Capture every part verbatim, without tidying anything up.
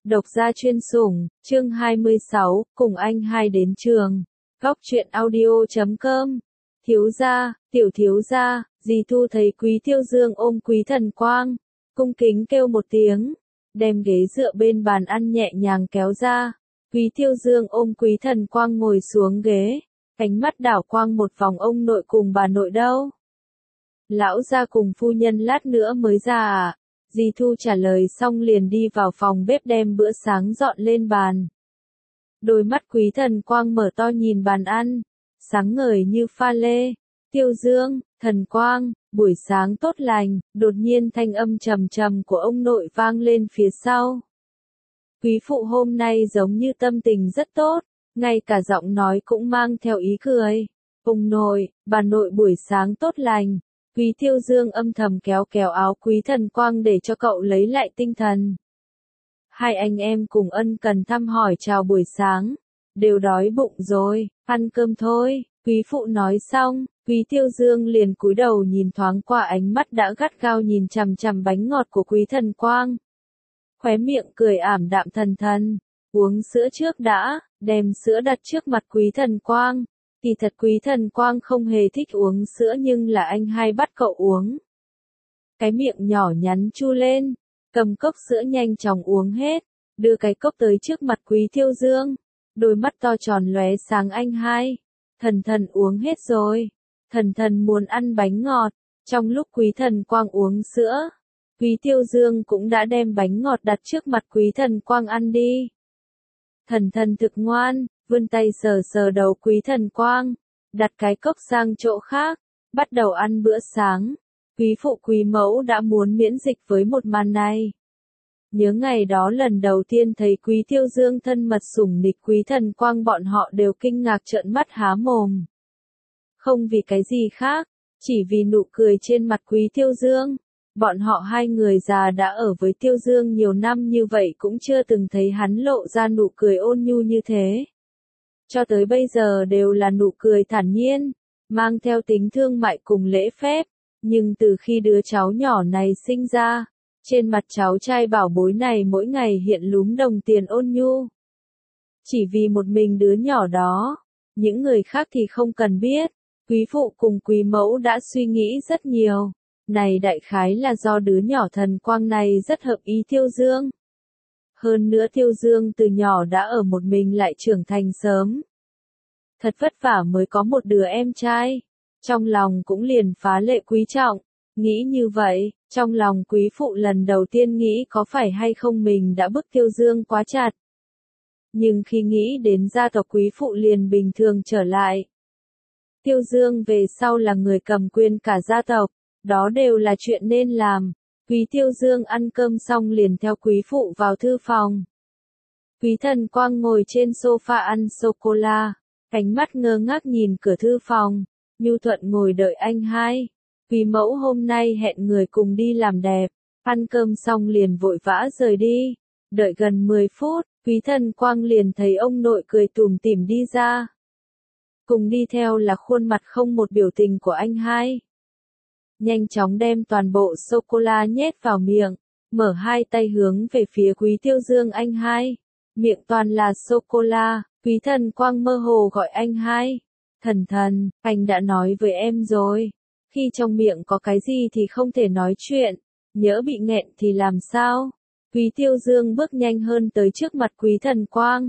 Độc gia chuyên sủng, chương hai mươi sáu, cùng anh hai đến trường. Góc truyện audio chấm com. Thiếu gia, tiểu thiếu gia, dì Thu thấy Quý Tiêu Dương ôm Quý Thần Quang, cung kính kêu một tiếng, đem ghế dựa bên bàn ăn nhẹ nhàng kéo ra. Quý Tiêu Dương ôm Quý Thần Quang ngồi xuống ghế, ánh mắt đảo quang một vòng ông nội cùng bà nội đâu. Lão gia cùng phu nhân lát nữa mới ra à? Dì Thu trả lời xong liền đi vào phòng bếp đem bữa sáng dọn lên bàn. Đôi mắt Quý Thần Quang mở to nhìn bàn ăn, sáng ngời như pha lê. Tiêu Dương, Thần Quang, buổi sáng tốt lành. Đột nhiên thanh âm trầm trầm của ông nội vang lên phía sau. Quý phụ hôm nay giống như tâm tình rất tốt, ngay cả giọng nói cũng mang theo ý cười. Ông nội, bà nội buổi sáng tốt lành. Quý Tiêu Dương âm thầm kéo kéo áo Quý Thần Quang để cho cậu lấy lại tinh thần. Hai anh em cùng ân cần thăm hỏi chào buổi sáng. Đều đói bụng rồi, ăn cơm thôi. Quý phụ nói xong, Quý Tiêu Dương liền cúi đầu nhìn thoáng qua ánh mắt đã gắt gao nhìn chằm chằm bánh ngọt của Quý Thần Quang. Khóe miệng cười ảm đạm thần thần. Uống sữa trước đã, đem sữa đặt trước mặt Quý Thần Quang. Kỳ thật Quý Thần Quang không hề thích uống sữa nhưng là anh hai bắt cậu uống. Cái miệng nhỏ nhắn chu lên, cầm cốc sữa nhanh chóng uống hết, đưa cái cốc tới trước mặt Quý Tiêu Dương. Đôi mắt to tròn lóe sáng anh hai. Thần thần uống hết rồi. Thần thần muốn ăn bánh ngọt. Trong lúc Quý Thần Quang uống sữa, Quý Tiêu Dương cũng đã đem bánh ngọt đặt trước mặt Quý Thần Quang ăn đi. Thần thần thực ngoan, vươn tay sờ sờ đầu Quý Thần Quang, đặt cái cốc sang chỗ khác, bắt đầu ăn bữa sáng. Quý phụ quý mẫu đã muốn miễn dịch với một màn này. Nhớ ngày đó lần đầu tiên thấy Quý Tiêu Dương thân mật sủng nịch Quý Thần Quang, bọn họ đều kinh ngạc trợn mắt há mồm. Không vì cái gì khác, chỉ vì nụ cười trên mặt Quý Tiêu Dương. Bọn họ hai người già đã ở với Tiêu Dương nhiều năm như vậy cũng chưa từng thấy hắn lộ ra nụ cười ôn nhu như thế. Cho tới bây giờ đều là nụ cười thản nhiên, mang theo tính thương mại cùng lễ phép. Nhưng từ khi đứa cháu nhỏ này sinh ra, trên mặt cháu trai bảo bối này mỗi ngày hiện lúm đồng tiền ôn nhu. Chỉ vì một mình đứa nhỏ đó, những người khác thì không cần biết. Quý phụ cùng quý mẫu đã suy nghĩ rất nhiều. Này đại khái là do đứa nhỏ Thần Quang này rất hợp ý Tiêu Dương. Hơn nữa Tiêu Dương từ nhỏ đã ở một mình lại trưởng thành sớm. Thật vất vả mới có một đứa em trai. Trong lòng cũng liền phá lệ quý trọng. Nghĩ như vậy, trong lòng quý phụ lần đầu tiên nghĩ có phải hay không mình đã bức Tiêu Dương quá chặt. Nhưng khi nghĩ đến gia tộc quý phụ liền bình thường trở lại. Tiêu Dương về sau là người cầm quyền cả gia tộc, đó đều là chuyện nên làm. Quý Tiêu Dương ăn cơm xong liền theo quý phụ vào thư phòng. Quý Thần Quang ngồi trên sofa ăn sô-cô-la, ánh mắt ngơ ngác nhìn cửa thư phòng, nhu thuận ngồi đợi anh hai. Quý mẫu hôm nay hẹn người cùng đi làm đẹp, ăn cơm xong liền vội vã rời đi. Đợi gần mười phút, Quý Thần Quang liền thấy ông nội cười tủm tỉm đi ra. Cùng đi theo là khuôn mặt không một biểu tình của anh hai. Nhanh chóng đem toàn bộ sô-cô-la nhét vào miệng, mở hai tay hướng về phía Quý Tiêu Dương anh hai. Miệng toàn là sô-cô-la, Quý Thần Quang mơ hồ gọi anh hai. Thần thần, anh đã nói với em rồi. Khi trong miệng có cái gì thì không thể nói chuyện, nhỡ bị nghẹn thì làm sao? Quý Tiêu Dương bước nhanh hơn tới trước mặt Quý Thần Quang.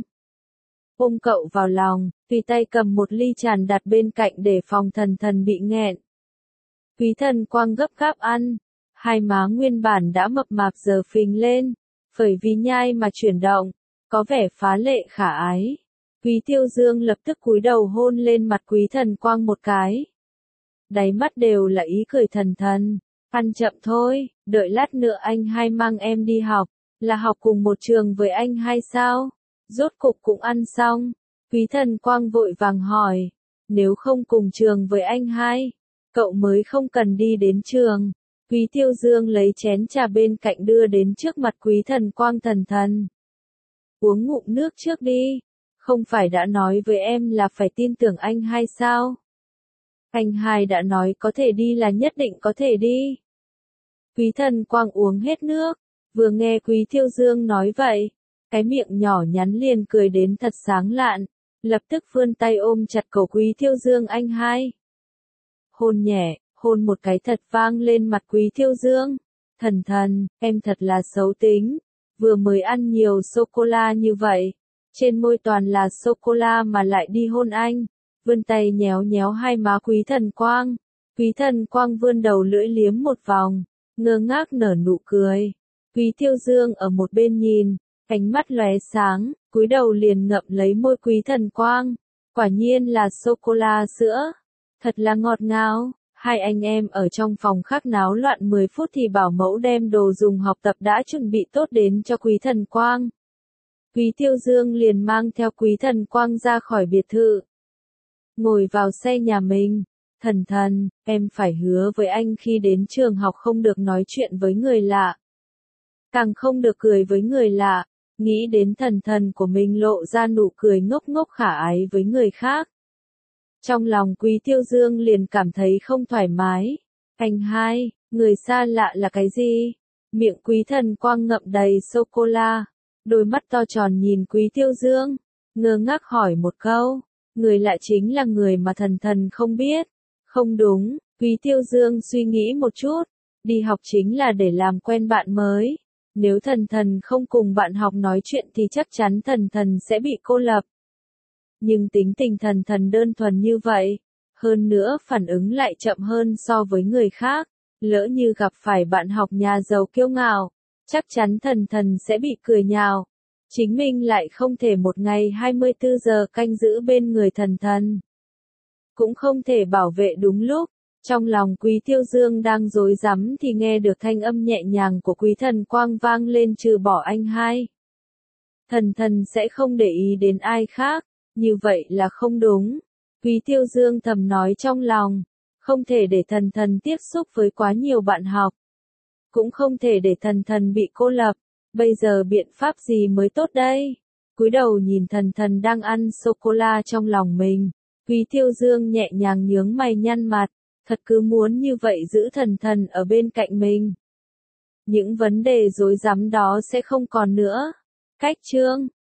Ôm cậu vào lòng, tùy tay cầm một ly tràn đặt bên cạnh để phòng thần thần bị nghẹn. Quý Thần Quang gấp gáp ăn, hai má nguyên bản đã mập mạp giờ phình lên, phởi vì nhai mà chuyển động, có vẻ phá lệ khả ái. Quý Tiêu Dương lập tức cúi đầu hôn lên mặt Quý Thần Quang một cái. Đáy mắt đều là ý cười thần thần, ăn chậm thôi, đợi lát nữa anh hai mang em đi học, là học cùng một trường với anh hai sao? Rốt cục cũng ăn xong, Quý Thần Quang vội vàng hỏi, nếu không cùng trường với anh hai, cậu mới không cần đi đến trường. Quý Tiêu Dương lấy chén trà bên cạnh đưa đến trước mặt Quý Thần Quang thần thần. Uống ngụm nước trước đi, không phải đã nói với em là phải tin tưởng anh hai sao? Anh hai đã nói có thể đi là nhất định có thể đi. Quý Thần Quang uống hết nước, vừa nghe Quý Tiêu Dương nói vậy, cái miệng nhỏ nhắn liền cười đến thật sáng lạn, lập tức vươn tay ôm chặt cổ Quý Thiêu Dương anh hai. Hôn nhẹ, hôn một cái thật vang lên mặt Quý Thiêu Dương. Thần thần, em thật là xấu tính, vừa mới ăn nhiều sô-cô-la như vậy, trên môi toàn là sô-cô-la mà lại đi hôn anh, vươn tay nhéo nhéo hai má Quý Thần Quang. Quý Thần Quang vươn đầu lưỡi liếm một vòng, ngơ ngác nở nụ cười. Quý Thiêu Dương ở một bên nhìn, ánh mắt lóe sáng, cúi đầu liền ngậm lấy môi Quý Thần Quang. Quả nhiên là sô-cô-la sữa, thật là ngọt ngào. Hai anh em ở trong phòng khác náo loạn mười phút thì bảo mẫu đem đồ dùng học tập đã chuẩn bị tốt đến cho Quý Thần Quang. Quý Thiêu Dương liền mang theo Quý Thần Quang ra khỏi biệt thự. Ngồi vào xe nhà mình. Thần thần, em phải hứa với anh khi đến trường học không được nói chuyện với người lạ. Càng không được cười với người lạ. Nghĩ đến thần thần của mình lộ ra nụ cười ngốc ngốc khả ái với người khác. Trong lòng Quý Thiêu Dương liền cảm thấy không thoải mái. Anh hai, người xa lạ là cái gì? Miệng Quý Thần Quang ngậm đầy sô-cô-la. Đôi mắt to tròn nhìn Quý Thiêu Dương. Ngơ ngác hỏi một câu. Người lạ chính là người mà thần thần không biết. Không đúng, Quý Thiêu Dương suy nghĩ một chút. Đi học chính là để làm quen bạn mới. Nếu thần thần không cùng bạn học nói chuyện thì chắc chắn thần thần sẽ bị cô lập. Nhưng tính tình thần thần đơn thuần như vậy, hơn nữa phản ứng lại chậm hơn so với người khác, lỡ như gặp phải bạn học nhà giàu kiêu ngạo, chắc chắn thần thần sẽ bị cười nhạo. Chính mình lại không thể một ngày hai mươi tư giờ canh giữ bên người thần thần. Cũng không thể bảo vệ đúng lúc. Trong lòng Quý Thiêu Dương đang rối rắm thì nghe được thanh âm nhẹ nhàng của Quý Thần Quang vang lên, trừ bỏ anh hai. Thần thần sẽ không để ý đến ai khác. Như vậy là không đúng. Quý Thiêu Dương thầm nói trong lòng. Không thể để thần thần tiếp xúc với quá nhiều bạn học. Cũng không thể để thần thần bị cô lập. Bây giờ biện pháp gì mới tốt đây? Cúi đầu nhìn thần thần đang ăn sô-cô-la trong lòng mình. Quý Thiêu Dương nhẹ nhàng nhướng mày nhăn mặt. Thật cứ muốn như vậy giữ thần thần ở bên cạnh mình. Những vấn đề rối rắm đó sẽ không còn nữa. Cách chương